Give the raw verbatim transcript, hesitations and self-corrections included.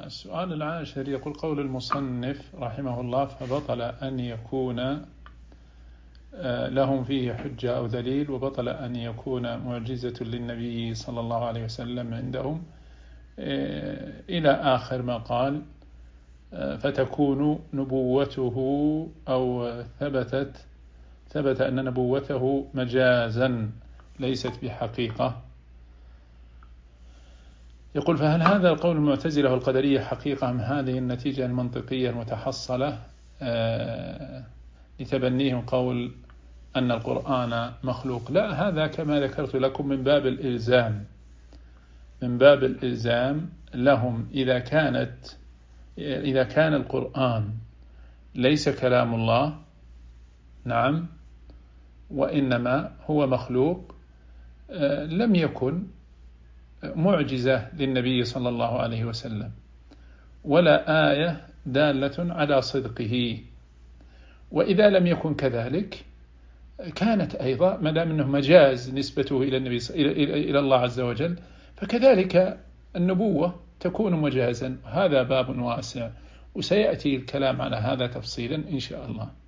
السؤال العاشر يقول قول المصنف رحمه الله: فبطل أن يكون لهم فيه حجة أو دليل، وبطل أن يكون معجزة للنبي صلى الله عليه وسلم عندهم، إلى آخر ما قال. فتكون نبوته أو ثبتت ثبت أن نبوته مجازا ليست بحقيقة. يقول: فهل هذا القول المعتزلة والقدرية حقيقة أم هذه النتيجة المنطقية المتحصلة آه لتبنيهم قول أن القرآن مخلوق؟ لا، هذا كما ذكرت لكم من باب الإلزام من باب الإلزام لهم. إذا كانت إذا كان القرآن ليس كلام الله، نعم، وإنما هو مخلوق، آه لم يكن معجزة للنبي صلى الله عليه وسلم ولا آية دالة على صدقه. وإذا لم يكن كذلك كانت أيضا ما دام أنه مجاز نسبته إلى النبي إلى الله عز وجل، فكذلك النبوة تكون مجازا. هذا باب واسع، وسيأتي الكلام على هذا تفصيلا إن شاء الله.